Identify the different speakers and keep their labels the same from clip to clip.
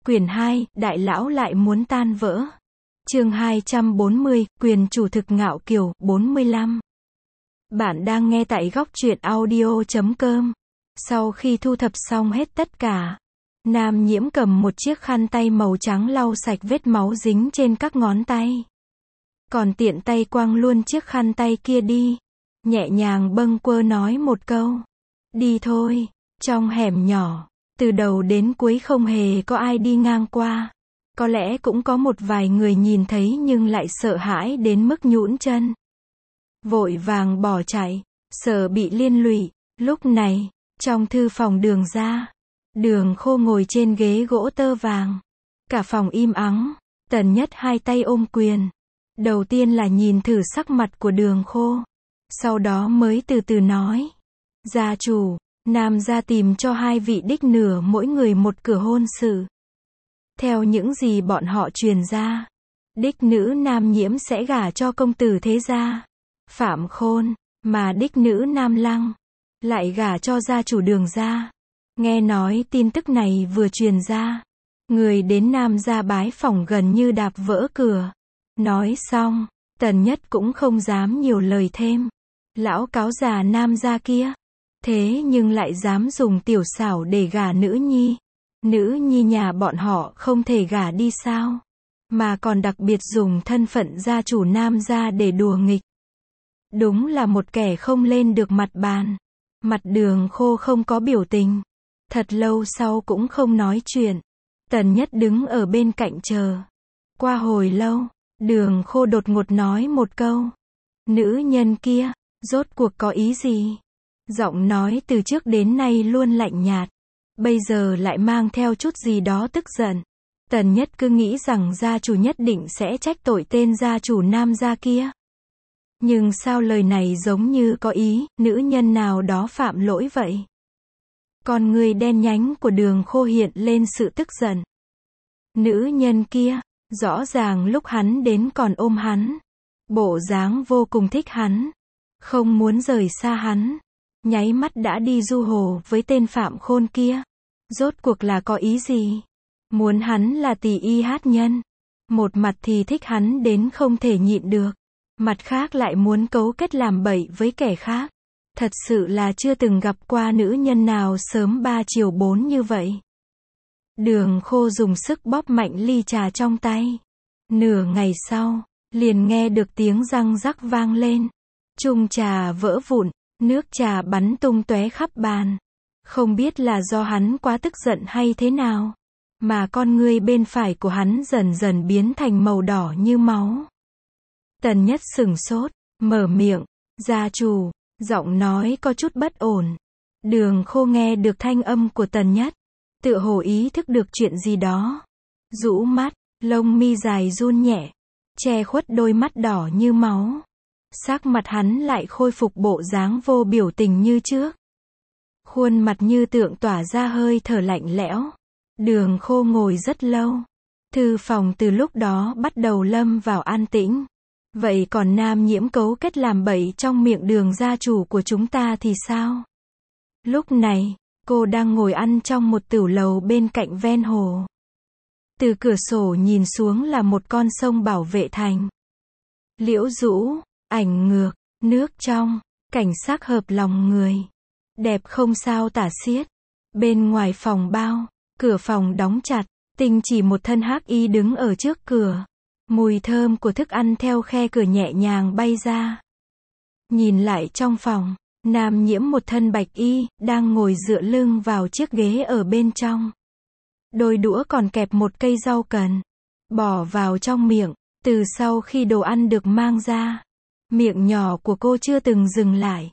Speaker 1: Quyển 2, Đại lão lại muốn tan vỡ. Chương 240, Quyền chủ thực ngạo kiều, 45. Bạn đang nghe tại góc truyện audio.com. Sau khi thu thập xong hết tất cả, Nam Nhiễm cầm một chiếc khăn tay màu trắng lau sạch vết máu dính trên các ngón tay. Còn tiện tay quăng luôn chiếc khăn tay kia đi. Nhẹ nhàng bâng quơ nói một câu. Đi thôi. Trong hẻm nhỏ, từ đầu đến cuối không hề có ai đi ngang qua. Có lẽ cũng có một vài người nhìn thấy nhưng lại sợ hãi đến mức nhũn chân. Vội vàng bỏ chạy, sợ bị liên lụy. Lúc này, trong thư phòng Đường ra, Đường Khô ngồi trên ghế gỗ tơ vàng. Cả phòng im ắng, Tần Nhất hai tay ôm quyền. Đầu tiên là nhìn thử sắc mặt của Đường Khô. Sau đó mới từ từ nói. Gia chủ, Nam gia tìm cho hai vị đích nửa mỗi người một cửa hôn sự. Theo những gì bọn họ truyền ra, đích nữ Nam Nhiễm sẽ gả cho công tử thế gia Phạm Khôn, mà đích nữ Nam Lăng lại gả cho gia chủ Đường gia. Nghe nói tin tức này vừa truyền ra, người đến Nam gia bái phỏng gần như đạp vỡ cửa. Nói xong, Tần Nhất cũng không dám nhiều lời thêm. Lão cáo già Nam gia kia, thế nhưng lại dám dùng tiểu xảo để gả nữ nhi. Nữ nhi nhà bọn họ không thể gả đi sao? Mà còn đặc biệt dùng thân phận gia chủ Nam gia để đùa nghịch. Đúng là một kẻ không lên được mặt bàn. Mặt Đường Khô không có biểu tình. Thật lâu sau cũng không nói chuyện. Tần Nhất đứng ở bên cạnh chờ. Qua hồi lâu, Đường Khô đột ngột nói một câu. Nữ nhân kia, rốt cuộc có ý gì? Giọng nói từ trước đến nay luôn lạnh nhạt. Bây giờ lại mang theo chút gì đó tức giận. Tần Nhất cứ nghĩ rằng gia chủ nhất định sẽ trách tội tên gia chủ Nam gia kia. Nhưng sao lời này giống như có ý, nữ nhân nào đó phạm lỗi vậy? Con người đen nhánh của Đường Khô hiện lên sự tức giận. Nữ nhân kia, rõ ràng lúc hắn đến còn ôm hắn. Bộ dáng vô cùng thích hắn. Không muốn rời xa hắn. Nháy mắt đã đi du hồ với tên Phạm Khôn kia. Rốt cuộc là có ý gì? Muốn hắn là tỷ y hát nhân. Một mặt thì thích hắn đến không thể nhịn được. Mặt khác lại muốn cấu kết làm bậy với kẻ khác. Thật sự là chưa từng gặp qua nữ nhân nào sớm 3 chiều 4 như vậy. Đường Khô dùng sức bóp mạnh ly trà trong tay. Nửa ngày sau, liền nghe được tiếng răng rắc vang lên. Chung trà vỡ vụn, nước trà bắn tung tóe khắp bàn. Không biết là do hắn quá tức giận hay thế nào, mà con ngươi bên phải của hắn dần dần biến thành màu đỏ như máu. Tần Nhất sửng sốt, mở miệng, gia chủ, giọng nói có chút bất ổn. Đường Khô nghe được thanh âm của Tần Nhất, tựa hồ ý thức được chuyện gì đó. Rũ mắt, lông mi dài run nhẹ, che khuất đôi mắt đỏ như máu. Sắc mặt hắn lại khôi phục bộ dáng vô biểu tình như trước. Khuôn mặt như tượng tỏa ra hơi thở lạnh lẽo. Đường Khô ngồi rất lâu. Thư phòng từ lúc đó bắt đầu lâm vào an tĩnh. Vậy còn Nam Nhiễm cấu kết làm bậy trong miệng Đường gia chủ của chúng ta thì sao? Lúc này, cô đang ngồi ăn trong một tửu lầu bên cạnh ven hồ. Từ cửa sổ nhìn xuống là một con sông Bảo Vệ Thành. Liễu rũ, ảnh ngược, nước trong, cảnh sắc hợp lòng người. Đẹp không sao tả xiết. Bên ngoài phòng bao, cửa phòng đóng chặt, Tinh chỉ một thân hắc y đứng ở trước cửa. Mùi thơm của thức ăn theo khe cửa nhẹ nhàng bay ra. Nhìn lại trong phòng, Nam Nhiễm một thân bạch y, đang ngồi dựa lưng vào chiếc ghế ở bên trong. Đôi đũa còn kẹp một cây rau cần, bỏ vào trong miệng. Từ sau khi đồ ăn được mang ra, miệng nhỏ của cô chưa từng dừng lại.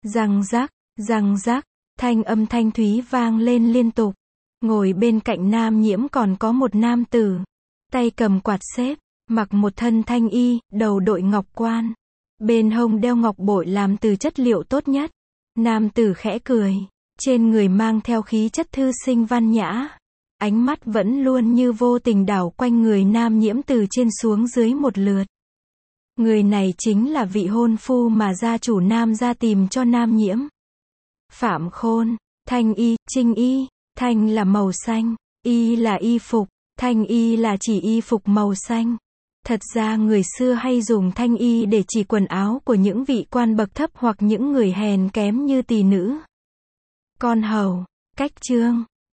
Speaker 1: Răng rắc, thanh âm thanh thúy vang lên liên tục. Ngồi bên cạnh Nam Nhiễm còn có một nam tử, tay cầm quạt xếp, mặc một thân thanh y, đầu đội ngọc quan, bên hông đeo ngọc bội làm từ chất liệu tốt nhất. Nam tử khẽ cười, trên người mang theo khí chất thư sinh văn nhã. Ánh mắt vẫn luôn như vô tình đảo quanh người Nam Nhiễm từ trên xuống dưới một lượt. Người này chính là vị hôn phu mà gia chủ Nam gia tìm cho Nam Nhiễm. Phạm Khôn, thanh y, trinh y, thanh là màu xanh, y là y phục, Thanh y là chỉ y phục màu xanh. Thật ra người xưa hay dùng thanh y để chỉ quần áo của những vị quan bậc thấp hoặc những người hèn kém như tỳ nữ, con hầu, cách trương.